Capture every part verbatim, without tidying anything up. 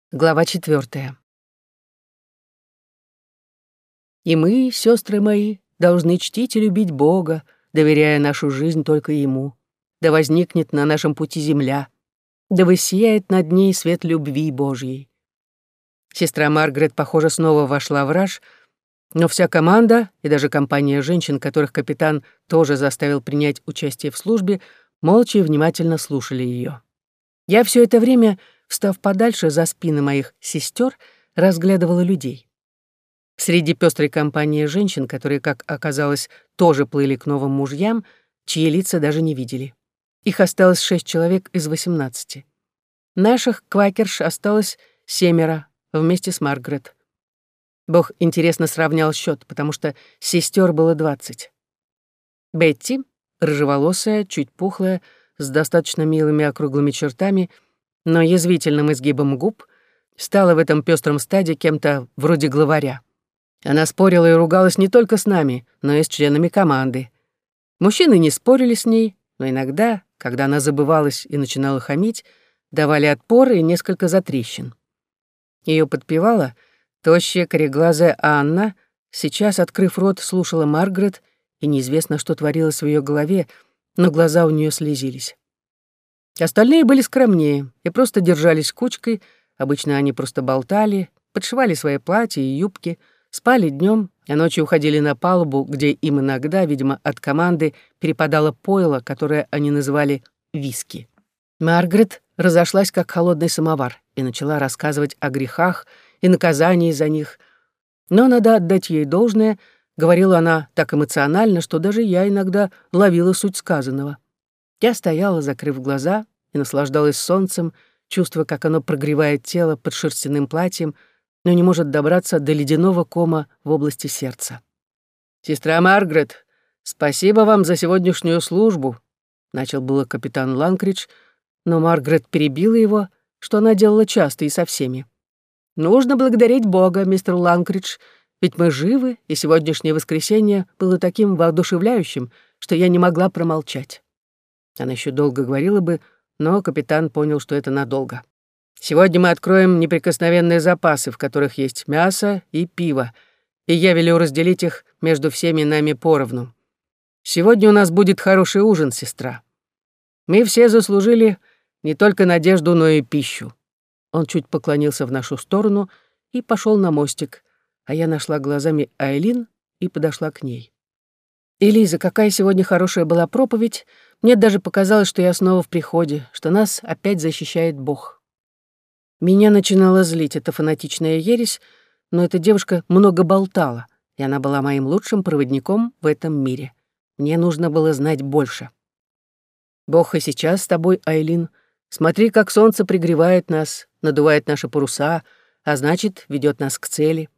Глава четвёртая. И мы, сестры мои, должны чтить и любить Бога, доверяя нашу жизнь только Ему. Да возникнет на нашем пути земля, да воссияет над ней свет любви Божьей. Сестра Маргарет, похоже, снова вошла в раж, но вся команда и даже компания женщин, которых капитан тоже заставил принять участие в службе, молча и внимательно слушали ее. Я все это время, встав подальше за спины моих сестер, разглядывала людей. Среди пестрой компании женщин, которые, как оказалось, тоже плыли к новым мужьям, чьи лица даже не видели. Их осталось шесть человек из восемнадцати. Наших квакерш осталось семеро вместе с Маргарет. Бог интересно сравнял счет, потому что сестер было двадцать. Бетти, рыжеволосая, чуть пухлая, с достаточно милыми округлыми чертами, но язвительным изгибом губ, стала в этом пестром стаде кем-то вроде главаря. Она спорила и ругалась не только с нами, но и с членами команды. Мужчины не спорили с ней, но иногда, когда она забывалась и начинала хамить, давали отпор и несколько затрещин. Ее подпевала тощая, кореглазая Анна, сейчас, открыв рот, слушала Маргарет, и неизвестно, что творилось в ее голове, но глаза у нее слезились. Остальные были скромнее и просто держались кучкой, обычно они просто болтали, подшивали свои платья и юбки, спали днем, а ночью уходили на палубу, где им иногда, видимо, от команды перепадало пойло, которое они называли виски. Маргарет разошлась, как холодный самовар, и начала рассказывать о грехах и наказании за них. Но надо отдать ей должное, говорила она так эмоционально, что даже я иногда ловила суть сказанного. Я стояла, закрыв глаза, и наслаждалась солнцем, чувствуя, как оно прогревает тело под шерстяным платьем, но не может добраться до ледяного кома в области сердца. «Сестра Маргарет, спасибо вам за сегодняшнюю службу», — начал было капитан Ланкридж, но Маргарет перебила его, что она делала часто и со всеми. «Нужно благодарить Бога, мистер Ланкридж, ведь мы живы, и сегодняшнее воскресенье было таким воодушевляющим, что я не могла промолчать». Она еще долго говорила бы, но капитан понял, что это надолго. «Сегодня мы откроем неприкосновенные запасы, в которых есть мясо и пиво, и я велю разделить их между всеми нами поровну. Сегодня у нас будет хороший ужин, сестра. Мы все заслужили не только надежду, но и пищу». Он чуть поклонился в нашу сторону и пошел на мостик, а я нашла глазами Айлин и подошла к ней. «Элиза, какая сегодня хорошая была проповедь. Мне даже показалось, что я снова в приходе, что нас опять защищает Бог». Меня начинала злить эта фанатичная ересь, но эта девушка много болтала, и она была моим лучшим проводником в этом мире. Мне нужно было знать больше. «Бог и сейчас с тобой, Айлин. Смотри, как солнце пригревает нас, надувает наши паруса, а значит, ведет нас к цели».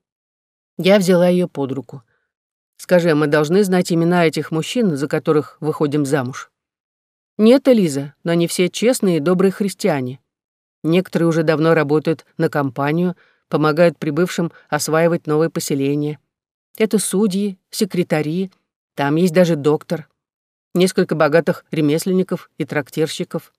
Я взяла ее под руку. «Скажи, мы должны знать имена этих мужчин, за которых выходим замуж?» «Нет, Элиза, но они все честные и добрые христиане. Некоторые уже давно работают на компанию, помогают прибывшим осваивать новые поселения. Это судьи, секретари, там есть даже доктор, несколько богатых ремесленников и трактирщиков.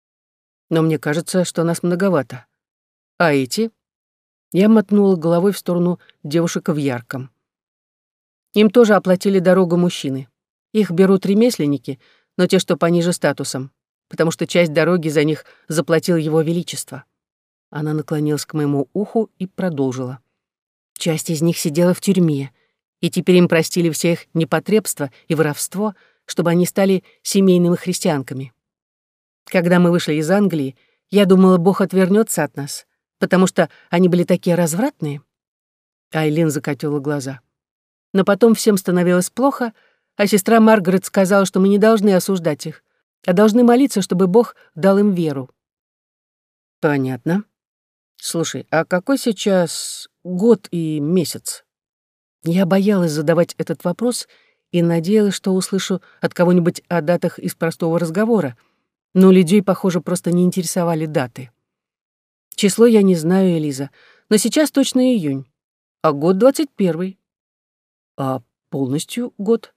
Но мне кажется, что нас многовато. А эти?» Я мотнула головой в сторону девушек в ярком. Им тоже оплатили дорогу мужчины. Их берут ремесленники, но те, что пониже статусом, потому что часть дороги за них заплатил его величество. Она наклонилась к моему уху и продолжила. Часть из них сидела в тюрьме, и теперь им простили все их непотребства и воровство, чтобы они стали семейными христианками. Когда мы вышли из Англии, я думала, Бог отвернется от нас, потому что они были такие развратные. Айлин закатила глаза. Но потом всем становилось плохо, а сестра Маргарет сказала, что мы не должны осуждать их, а должны молиться, чтобы Бог дал им веру. Понятно. Слушай, а какой сейчас год и месяц? Я боялась задавать этот вопрос и надеялась, что услышу от кого-нибудь о датах из простого разговора, но людей, похоже, просто не интересовали даты. Число я не знаю, Элиза, но сейчас точно июнь, а год двадцать первый. А полностью год?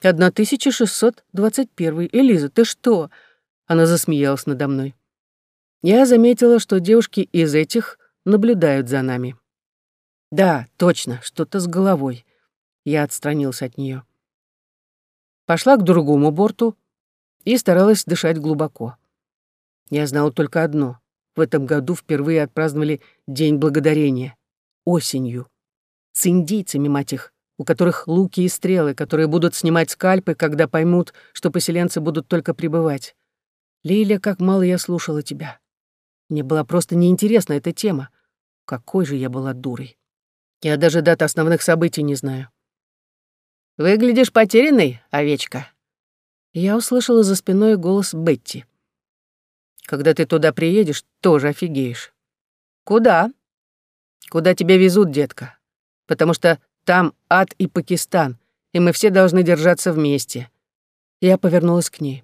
тысяча шестьсот двадцать первый. Элиза, ты что? Она засмеялась надо мной. Я заметила, что девушки из этих наблюдают за нами. Да, точно, что-то с головой. Я отстранился от нее. Пошла к другому борту и старалась дышать глубоко. Я знала только одно. В этом году впервые отпраздновали День Благодарения. Осенью. С индейцами, мать их, у которых луки и стрелы, которые будут снимать скальпы, когда поймут, что поселенцы будут только прибывать. Лиля, как мало я слушала тебя. Мне была просто неинтересна эта тема. Какой же я была дурой. Я даже дат основных событий не знаю. «Выглядишь потерянной, овечка?» Я услышала за спиной голос Бетти. «Когда ты туда приедешь, тоже офигеешь». «Куда?» «Куда тебя везут, детка? Потому что там ад и Пакистан, и мы все должны держаться вместе». Я повернулась к ней.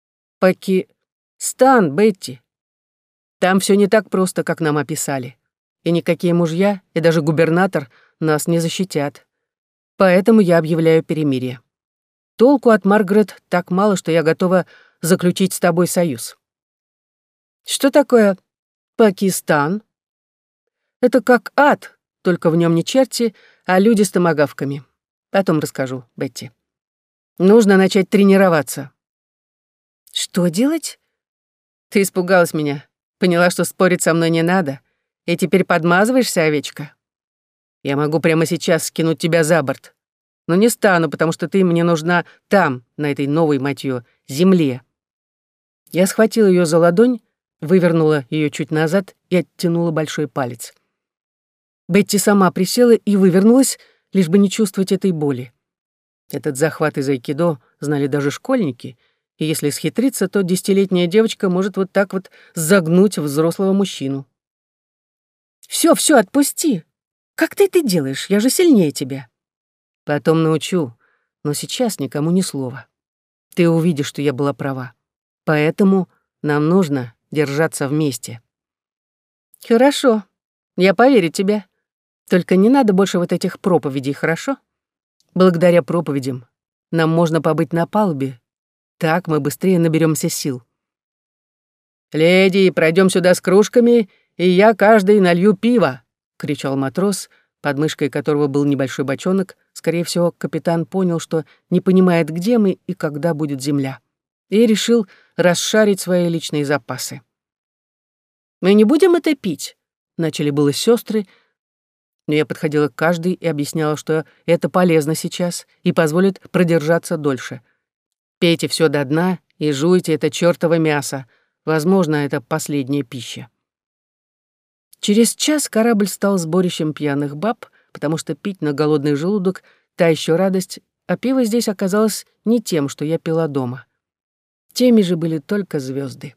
«Пакистан, Бетти. Там все не так просто, как нам описали. И никакие мужья, и даже губернатор нас не защитят. Поэтому я объявляю перемирие. Толку от Маргарет так мало, что я готова заключить с тобой союз». «Что такое Пакистан?» «Это как ад, только в нем не черти, а люди с томагавками. Потом расскажу, Бетти. Нужно начать тренироваться». «Что делать?» «Ты испугалась меня, поняла, что спорить со мной не надо, и теперь подмазываешься, овечка? Я могу прямо сейчас скинуть тебя за борт, но не стану, потому что ты мне нужна там, на этой новой, мать её, земле». Я схватила её за ладонь, вывернула её чуть назад и оттянула большой палец. Бетти сама присела и вывернулась, лишь бы не чувствовать этой боли. Этот захват из айкидо знали даже школьники, и если схитриться, то десятилетняя девочка может вот так вот загнуть взрослого мужчину. «Всё, всё, отпусти! Как ты это делаешь? Я же сильнее тебя!» «Потом научу, но сейчас никому ни слова. Ты увидишь, что я была права. Поэтому нам нужно держаться вместе». «Хорошо, я поверю тебе. Только не надо больше вот этих проповедей, хорошо? Благодаря проповедям нам можно побыть на палубе. Так мы быстрее наберемся сил». «Леди, пройдем сюда с кружками, и я каждый налью пиво», — кричал матрос, под мышкой которого был небольшой бочонок. Скорее всего, капитан понял, что не понимает, где мы и когда будет земля, и решил расшарить свои личные запасы. «Мы не будем это пить», — начали было сестры, но я подходила к каждой и объясняла, что это полезно сейчас и позволит продержаться дольше. «Пейте все до дна и жуйте это чёртово мясо. Возможно, это последняя пища». Через час корабль стал сборищем пьяных баб, потому что пить на голодный желудок — та еще радость, а пиво здесь оказалось не тем, что я пила дома. Теми же были только звезды.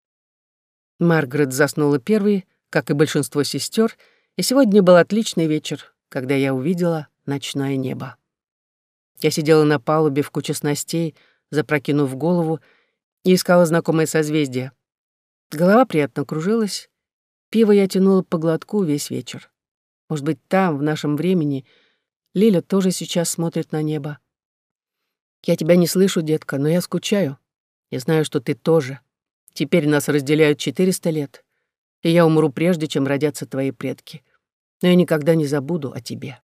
Маргарет заснула первой, как и большинство сестер, и сегодня был отличный вечер, когда я увидела ночное небо. Я сидела на палубе в куче снастей, запрокинув голову, и искала знакомое созвездие. Голова приятно кружилась. Пиво я тянула по глотку весь вечер. Может быть, там, в нашем времени, Лиля тоже сейчас смотрит на небо. Я тебя не слышу, детка, но я скучаю. Я знаю, что ты тоже. Теперь нас разделяют четыреста лет, и я умру прежде, чем родятся твои предки. Но я никогда не забуду о тебе.